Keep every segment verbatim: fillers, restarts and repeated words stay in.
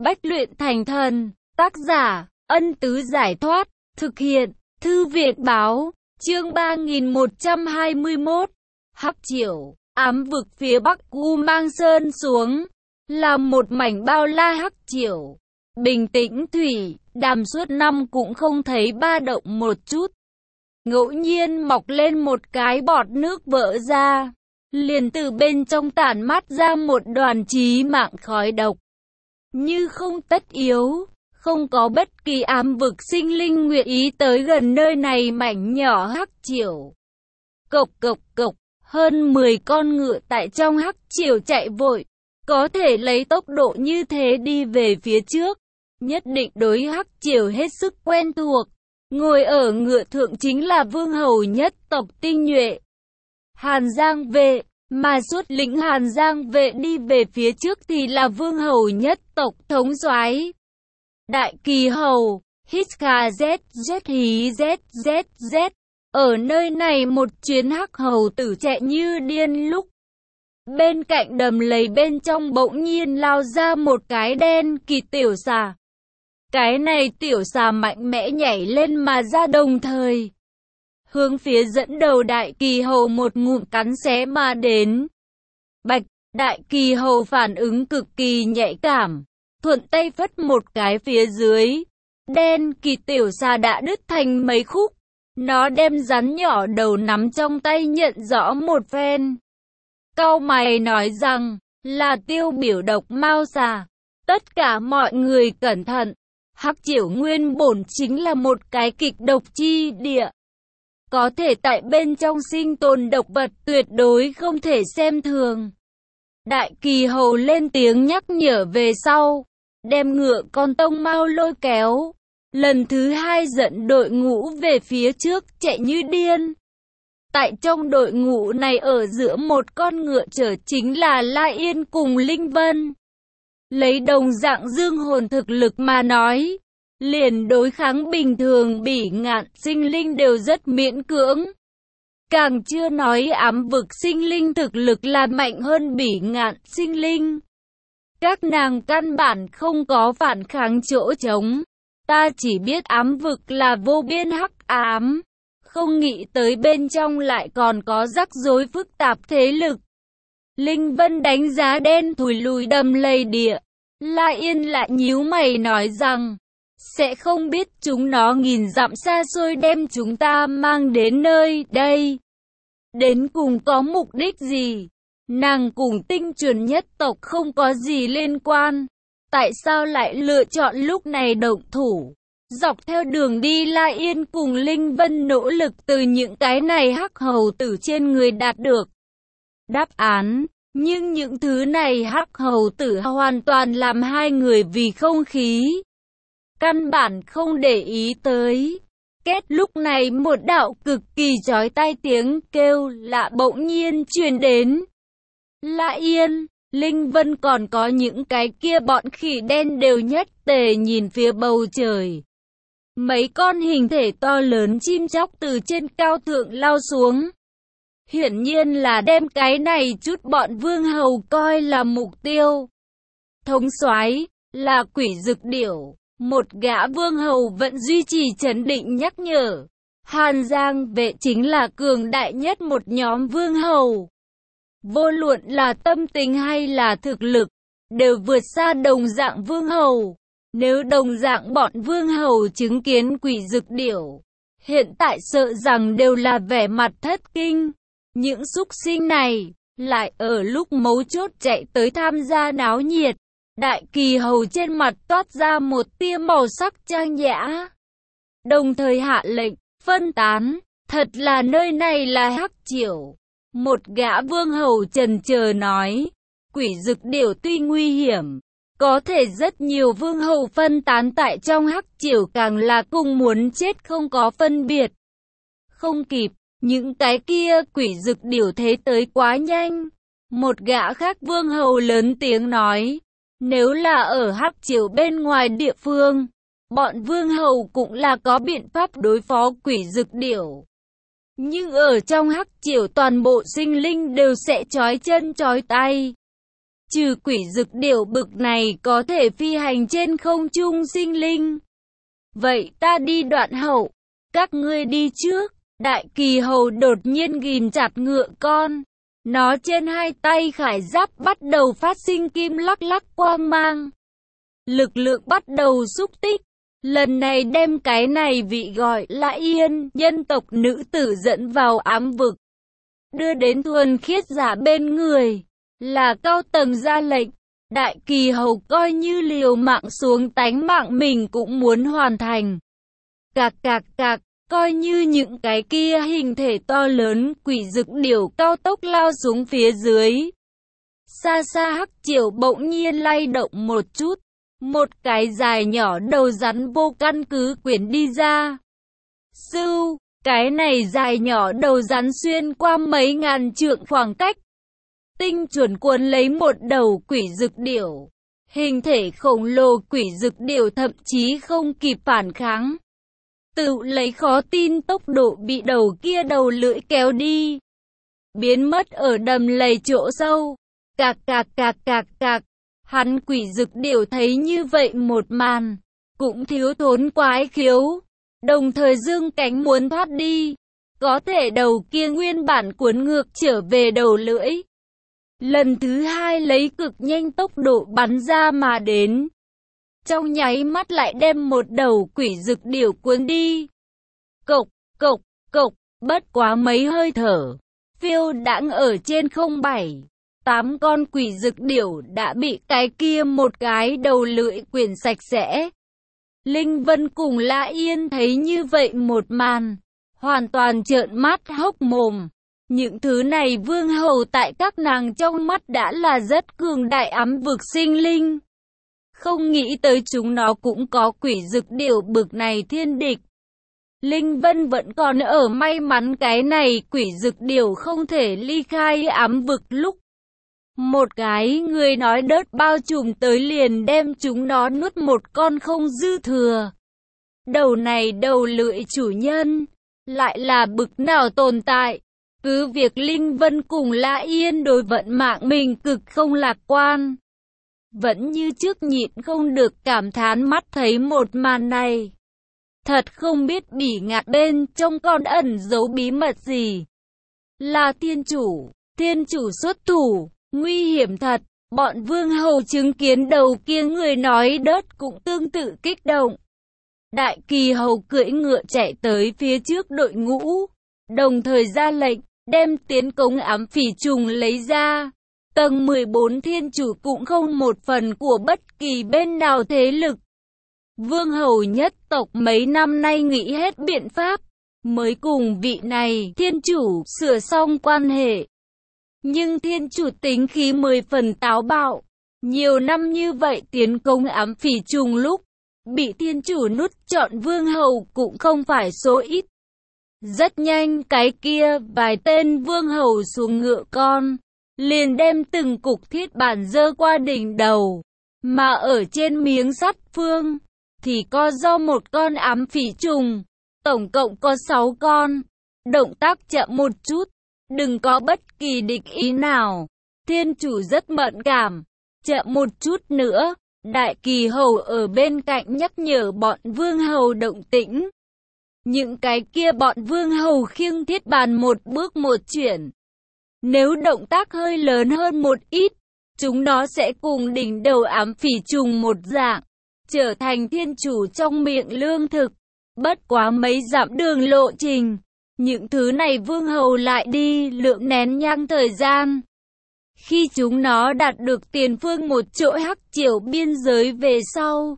Bách luyện thành thần. Tác giả, Ân Tứ Giải Thoát. Thực hiện, Thư Việt Báo. Chương ba nghìn một trăm hai mươi mốt. Hắc Triều, ám vực phía bắc U Mang Sơn xuống, là một mảnh bao la hắc triều. Bình tĩnh thủy, đàm suốt năm cũng không thấy ba động một chút. Ngẫu nhiên mọc lên một cái bọt nước vỡ ra, liền từ bên trong tản mát ra một đoàn chí mạng khói độc. Như không tất yếu, không có bất kỳ ám vực sinh linh nguyện ý tới gần nơi này mảnh nhỏ hắc triều. Cộc cộc cộc, hơn mười con ngựa tại trong hắc triều chạy vội, có thể lấy tốc độ như thế đi về phía trước, nhất định đối hắc triều hết sức quen thuộc. Ngồi ở ngựa thượng chính là vương hầu nhất tộc tinh nhuệ, Hàn Giang vệ, mà xuất lĩnh Hàn Giang vệ đi về phía trước thì là vương hầu nhất tộc thống soái Đại Kỳ Hầu, hít kha z z hí z z z. Ở nơi này một chuyến hắc hầu tử chạy như điên lúc. Bên cạnh đầm lầy bên trong bỗng nhiên lao ra một cái đen kỳ tiểu xà. Cái này tiểu xà mạnh mẽ nhảy lên mà ra, đồng thời hướng phía dẫn đầu Đại Kỳ Hầu một ngụm cắn xé mà đến. Bạch, Đại Kỳ Hầu phản ứng cực kỳ nhạy cảm, thuận tay phất một cái phía dưới. Đen kỳ tiểu xà đã đứt thành mấy khúc. Nó đem rắn nhỏ đầu nắm trong tay nhận rõ một phen. Cau mày nói rằng, là tiêu biểu độc mao xà. Tất cả mọi người cẩn thận. Hắc triều nguyên bổn chính là một cái kịch độc chi địa. Có thể tại bên trong sinh tồn độc vật, tuyệt đối không thể xem thường. Đại Kỳ Hầu lên tiếng nhắc nhở về sau, đem ngựa con tông mao lôi kéo. Lần thứ hai dẫn đội ngũ về phía trước chạy như điên. Tại trong đội ngũ này ở giữa một con ngựa chở chính là La Yên cùng Linh Vân. Lấy đồng dạng dương hồn thực lực mà nói, liền đối kháng bình thường bỉ ngạn sinh linh đều rất miễn cưỡng. Càng chưa nói ám vực sinh linh thực lực là mạnh hơn bỉ ngạn sinh linh. Các nàng căn bản không có phản kháng chỗ trống. Ta chỉ biết ám vực là vô biên hắc ám, không nghĩ tới bên trong lại còn có rắc rối phức tạp thế lực. Linh Vân đánh giá đen thùi lùi đầm lầy địa. La Yên lại nhíu mày nói rằng, sẽ không biết chúng nó nghìn dặm xa xôi đem chúng ta mang đến nơi đây. Đến cùng có mục đích gì? Nàng cùng tinh chuẩn nhất tộc không có gì liên quan. Tại sao lại lựa chọn lúc này động thủ? Dọc theo đường đi La Yên cùng Linh Vân nỗ lực từ những cái này hắc hầu tử trên người đạt được đáp án. Nhưng những thứ này hắc hầu tử hoàn toàn làm hai người vì không khí. Căn bản không để ý tới. Kết lúc này một đạo cực kỳ chói tai tiếng kêu lạ bỗng nhiên truyền đến. La Yên, Linh Vân còn có những cái kia bọn khỉ đen đều nhất tề nhìn phía bầu trời. Mấy con hình thể to lớn chim chóc từ trên cao thượng lao xuống. Hiển nhiên là đem cái này chút bọn vương hầu coi là mục tiêu. Thống soái là Quỷ Dực Điểu, một gã vương hầu vẫn duy trì trấn định nhắc nhở. Hàn Giang vệ chính là cường đại nhất một nhóm vương hầu. Vô luận là tâm tình hay là thực lực, đều vượt xa đồng dạng vương hầu. Nếu đồng dạng bọn vương hầu chứng kiến Quỷ Dực Điểu, hiện tại sợ rằng đều là vẻ mặt thất kinh. Những súc sinh này, lại ở lúc mấu chốt chạy tới tham gia náo nhiệt. Đại Kỳ Hầu trên mặt toát ra một tia màu sắc trang nhã. Đồng thời hạ lệnh, phân tán, thật là nơi này là hắc triều. Một gã vương hầu chần chờ nói, Quỷ Dực Điểu tuy nguy hiểm, có thể rất nhiều vương hầu phân tán tại trong hắc triều càng là cùng muốn chết không có phân biệt. Không kịp, những cái kia Quỷ Dực Điểu thế tới quá nhanh. Một gã khác vương hầu lớn tiếng nói, nếu là ở hắc triều bên ngoài địa phương, bọn vương hầu cũng là có biện pháp đối phó Quỷ Dực Điểu. Nhưng ở trong hắc triều toàn bộ sinh linh đều sẽ trói chân trói tay. trừ quỷ dực điểu bực này có thể phi hành trên không trung sinh linh. Vậy ta đi đoạn hậu, các ngươi đi trước. Đại Kỳ Hầu đột nhiên ghìm chặt ngựa con. Nó trên hai tay khải giáp bắt đầu phát sinh kim lắc lắc quang mang. Lực lượng bắt đầu xúc tích. Lần này đem cái này vị gọi là Yên, nhân tộc nữ tử dẫn vào ám vực. Đưa đến thuần khiết giả bên người. Là cao tầng ra lệnh. Đại Kỳ Hầu coi như liều mạng xuống tánh mạng mình cũng muốn hoàn thành. Cạc cạc cạc. Coi như những cái kia hình thể to lớn quỷ dực điểu cao tốc lao xuống phía dưới. Xa xa hắc triều bỗng nhiên lay động một chút. Một cái dài nhỏ đầu rắn vô căn cứ quyển đi ra. Sưu, cái này dài nhỏ đầu rắn xuyên qua mấy ngàn trượng khoảng cách. Tinh chuẩn cuốn lấy một đầu quỷ dực điểu. Hình thể khổng lồ quỷ dực điểu thậm chí không kịp phản kháng. Tự lấy khó tin tốc độ bị đầu kia đầu lưỡi kéo đi. Biến mất ở đầm lầy chỗ sâu. Cạc cạc cạc cạc cạc. Hắn quỷ dực điểu thấy như vậy một màn. Cũng thiếu thốn quái khiếu. Đồng thời dương cánh muốn thoát đi. Có thể đầu kia nguyên bản cuốn ngược trở về đầu lưỡi. Lần thứ hai lấy cực nhanh tốc độ bắn ra mà đến. Trong nháy mắt lại đem một đầu quỷ dực điểu cuốn đi. Cộc, cộc, cộc, bất quá mấy hơi thở. Phiêu đãng ở trên không bảy. Tám con quỷ dực điểu đã bị cái kia một cái đầu lưỡi quyển sạch sẽ. Linh Vân cùng Lã Yên thấy như vậy một màn. Hoàn toàn trợn mắt hốc mồm. Những thứ này vương hầu tại các nàng trong mắt đã là rất cường đại ám vực sinh linh. Không nghĩ tới chúng nó cũng có quỷ dực điểu bực này thiên địch. Linh Vân vẫn còn ở may mắn cái này quỷ dực điểu không thể ly khai ám vực lúc. Một cái người nói đớt bao trùm tới liền đem chúng nó nuốt một con không dư thừa. Đầu này đầu lưỡi chủ nhân, lại là bực nào tồn tại. Cứ việc Linh Vân cùng Lã Yên đối vận mạng mình cực không lạc quan. Vẫn như trước nhịn không được cảm thán mắt thấy một màn này. Thật không biết bỉ ngạn bên trong còn ẩn giấu bí mật gì. Là thiên chủ, thiên chủ xuất thủ, nguy hiểm thật. Bọn vương hầu chứng kiến đầu kia người nói đớt cũng tương tự kích động. Đại Kỳ Hầu cưỡi ngựa chạy tới phía trước đội ngũ, đồng thời ra lệnh, đem tiến công ám phỉ trùng lấy ra. Tầng mười bốn thiên chủ cũng không một phần của bất kỳ bên nào thế lực. Vương hầu nhất tộc mấy năm nay nghĩ hết biện pháp, mới cùng vị này thiên chủ sửa xong quan hệ. Nhưng thiên chủ tính khí mười phần táo bạo, nhiều năm như vậy tiến công ám phỉ trùng lúc, bị thiên chủ nút trọn vương hầu cũng không phải số ít. Rất nhanh cái kia vài tên vương hầu xuống ngựa con, liền đem từng cục thiết bản dơ qua đỉnh đầu, mà ở trên miếng sắt phương, thì có do một con ám phỉ trùng, tổng cộng có sáu con. Động tác chậm một chút, đừng có bất kỳ địch ý nào. Thiên chủ rất mẫn cảm, chậm một chút nữa. Đại Kỳ Hầu ở bên cạnh nhắc nhở bọn vương hầu động tĩnh. Những cái kia bọn vương hầu khiêng thiết bàn một bước một chuyển. Nếu động tác hơi lớn hơn một ít, chúng nó sẽ cùng đỉnh đầu ám phỉ trùng một dạng, trở thành thiên chủ trong miệng lương thực. Bất quá mấy dặm đường lộ trình, những thứ này vương hầu lại đi lượng nén nhang thời gian. Khi chúng nó đạt được tiền phương một chỗ hắc triều biên giới về sau,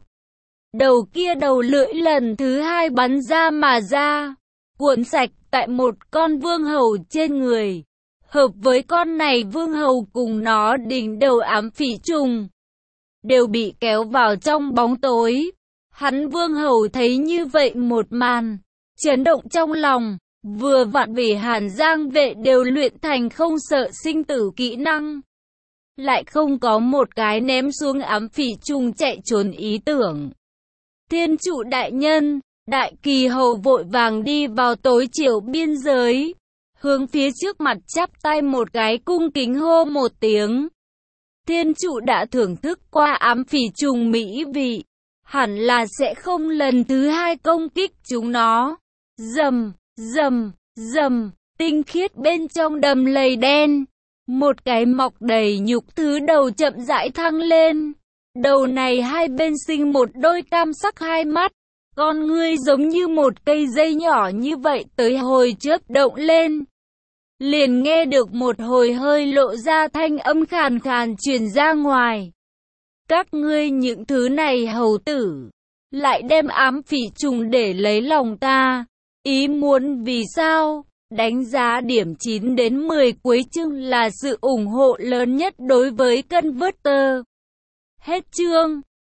đầu kia đầu lưỡi lần thứ hai bắn ra mà ra, cuộn sạch tại một con vương hầu trên người, hợp với con này vương hầu cùng nó đỉnh đầu ám phỉ trùng, đều bị kéo vào trong bóng tối. Hắn vương hầu thấy như vậy một màn, chấn động trong lòng. Vừa vặn vì Hàn Giang vệ đều luyện thành không sợ sinh tử kỹ năng, lại không có một cái ném xuống ám phỉ trùng chạy trốn ý tưởng. Thiên chủ đại nhân, Đại Kỳ Hầu vội vàng đi vào tối chiều biên giới, hướng phía trước mặt chắp tay một cái cung kính hô một tiếng. Thiên trụ đã thưởng thức qua ám phỉ trùng mỹ vị, hẳn là sẽ không lần thứ hai công kích chúng nó. Rầm, rầm, rầm, tinh khiết bên trong đầm lầy đen. Một cái mọc đầy nhục thứ đầu chậm rãi thăng lên. Đầu này hai bên sinh một đôi cam sắc hai mắt. Con ngươi giống như một cây dây nhỏ như vậy tới hồi chớp động lên. Liền nghe được một hồi hơi lộ ra thanh âm khàn khàn truyền ra ngoài. Các ngươi những thứ này hầu tử, lại đem ám phỉ trùng để lấy lòng ta. Ý muốn vì sao? Đánh giá điểm chín đến mười cuối chương là sự ủng hộ lớn nhất đối với Converter. Hết chương.